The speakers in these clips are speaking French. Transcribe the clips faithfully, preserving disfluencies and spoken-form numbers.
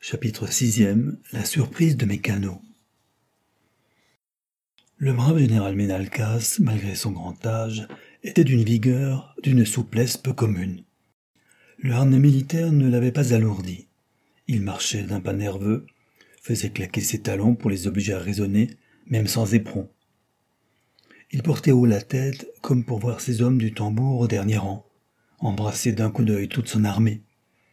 Chapitre sixième. La surprise de Mécano. Le brave général Menalcas, malgré son grand âge, était d'une vigueur, d'une souplesse peu commune. Le harnais militaire ne l'avait pas alourdi. Il marchait d'un pas nerveux, faisait claquer ses talons pour les obliger à raisonner, même sans éperon. Il portait haut la tête, comme pour voir ses hommes du tambour au dernier rang, embrasser d'un coup d'œil toute son armée.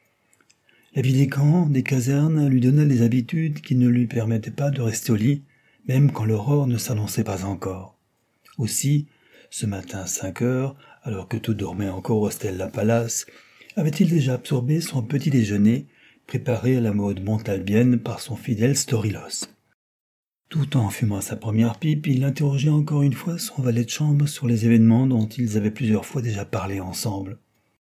La vie des camps, des casernes, lui donnait des habitudes qui ne lui permettaient pas de rester au lit, même quand l'aurore ne s'annonçait pas encore. Aussi, ce matin à cinq heures, alors que tout dormait encore au Stella Palace, avait-il déjà absorbé son petit déjeuner, préparé à la mode montalbienne par son fidèle Storilos. Tout en fumant sa première pipe, il interrogeait encore une fois son valet de chambre sur les événements dont ils avaient plusieurs fois déjà parlé ensemble.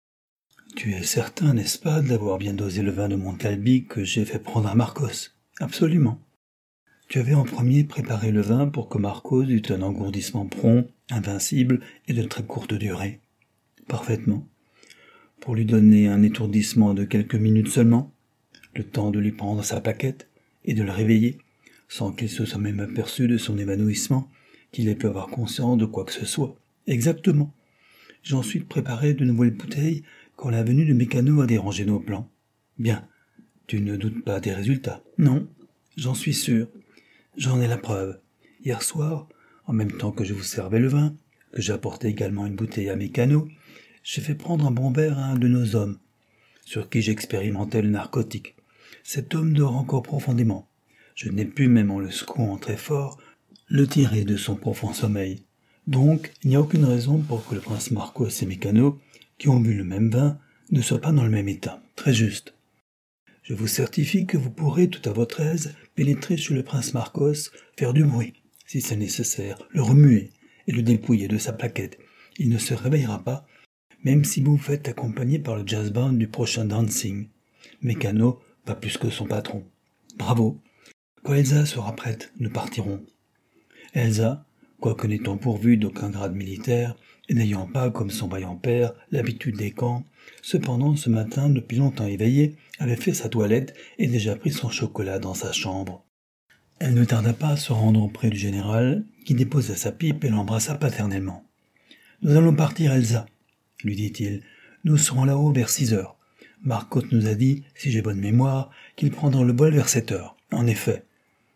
« Tu es certain, n'est-ce pas, d'avoir bien dosé le vin de Montalbi que j'ai fait prendre à Marcos ? » ?»« Absolument. Tu avais en premier préparé le vin pour que Marcos eût un engourdissement prompt, invincible et de très courte durée. »« Parfaitement. Pour lui donner un étourdissement de quelques minutes seulement, le temps de lui prendre sa plaquette et de le réveiller, sans qu'il se soit même aperçu de son évanouissement, qu'il ait pu avoir conscience de quoi que ce soit. »« Exactement. J'ai ensuite préparé de nouvelles bouteilles quand la venue de Mécano a dérangé nos plans. »« Bien. Tu ne doutes pas des résultats ? » ?»« Non. J'en suis sûr. J'en ai la preuve. Hier soir, en même temps que je vous servais le vin, que j'apportais également une bouteille à Mécano, j'ai fait prendre un bon verre à un de nos hommes, sur qui j'expérimentais le narcotique. Cet homme dort encore profondément. Je n'ai pu, même en le secouant très fort, le tirer de son profond sommeil. Donc, il n'y a aucune raison pour que le prince Marcos et Mécano, qui ont bu le même vin, ne soient pas dans le même état. Très juste. Je vous certifie que vous pourrez, tout à votre aise, pénétrer chez le prince Marcos, faire du bruit, si c'est nécessaire, le remuer et le dépouiller de sa plaquette. Il ne se réveillera pas, même si vous vous faites accompagner par le jazz band du prochain dancing. Mécano, pas plus que son patron. Bravo. Quand Elsa sera prête, nous partirons. Elsa, quoique n'étant pourvue d'aucun grade militaire, et n'ayant pas, comme son vaillant père, l'habitude des camps, cependant ce matin, depuis longtemps éveillée, avait fait sa toilette et déjà pris son chocolat dans sa chambre. Elle ne tarda pas à se rendre auprès du général, qui déposa sa pipe et l'embrassa paternellement. « Nous allons partir, Elsa, » lui dit-il. « Nous serons là-haut vers six heures. Marcos nous a dit, si j'ai bonne mémoire, qu'il prendra le bol vers sept heures. En effet.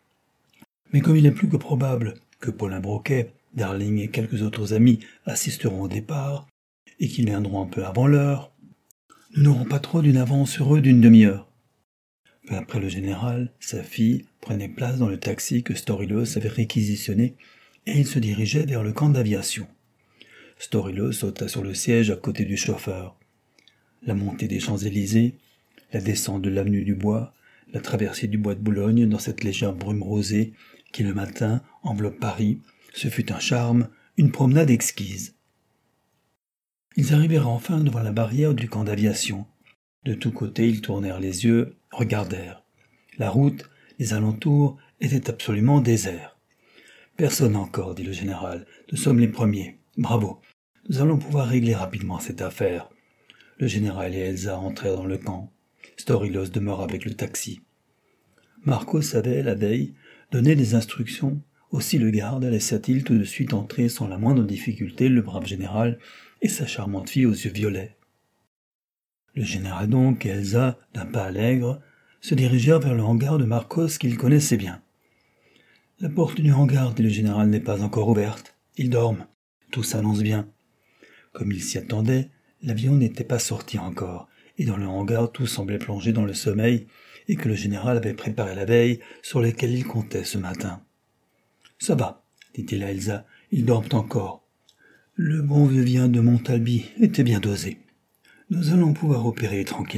Mais comme il est plus que probable que Paulin Broquet, Darling et quelques autres amis assisteront au départ, et qu'ils viendront un peu avant l'heure, nous n'aurons pas trop d'une avance sur eux d'une demi-heure. » Peu après le général, sa fille prenait place dans le taxi que Storilos avait réquisitionné, et il se dirigeait vers le camp d'aviation. Storilos sauta sur le siège à côté du chauffeur. La montée des Champs-Élysées, la descente de l'avenue du Bois, la traversée du bois de Boulogne dans cette légère brume rosée qui, le matin, enveloppe Paris, ce fut un charme, une promenade exquise. Ils arrivèrent enfin devant la barrière du camp d'aviation. De tous côtés, ils tournèrent les yeux, regardèrent. La route, les alentours, étaient absolument déserts. « Personne encore, » dit le général. « Nous sommes les premiers. Bravo. Nous allons pouvoir régler rapidement cette affaire. » Le général et Elsa entrèrent dans le camp. Storilos demeura avec le taxi. Marcos avait, la veille, donné des instructions. Aussi le garde laissa-t-il tout de suite entrer sans la moindre difficulté le brave général et sa charmante fille aux yeux violets. Le général donc et Elsa, d'un pas allègre, se dirigèrent vers le hangar de Marcos qu'ils connaissaient bien. « La porte du hangar, dit le général, n'est pas encore ouverte. Ils dorment. Tout s'annonce bien. » Comme il s'y attendait, l'avion n'était pas sorti encore, et dans le hangar tout semblait plongé dans le sommeil, et que le général avait préparé la veille sur lequel il comptait ce matin. « Ça va, » dit-il à Elsa, « ils dorment encore. Le bon vieux vin de Montalbi était bien dosé. Nous allons pouvoir opérer tranquillement. »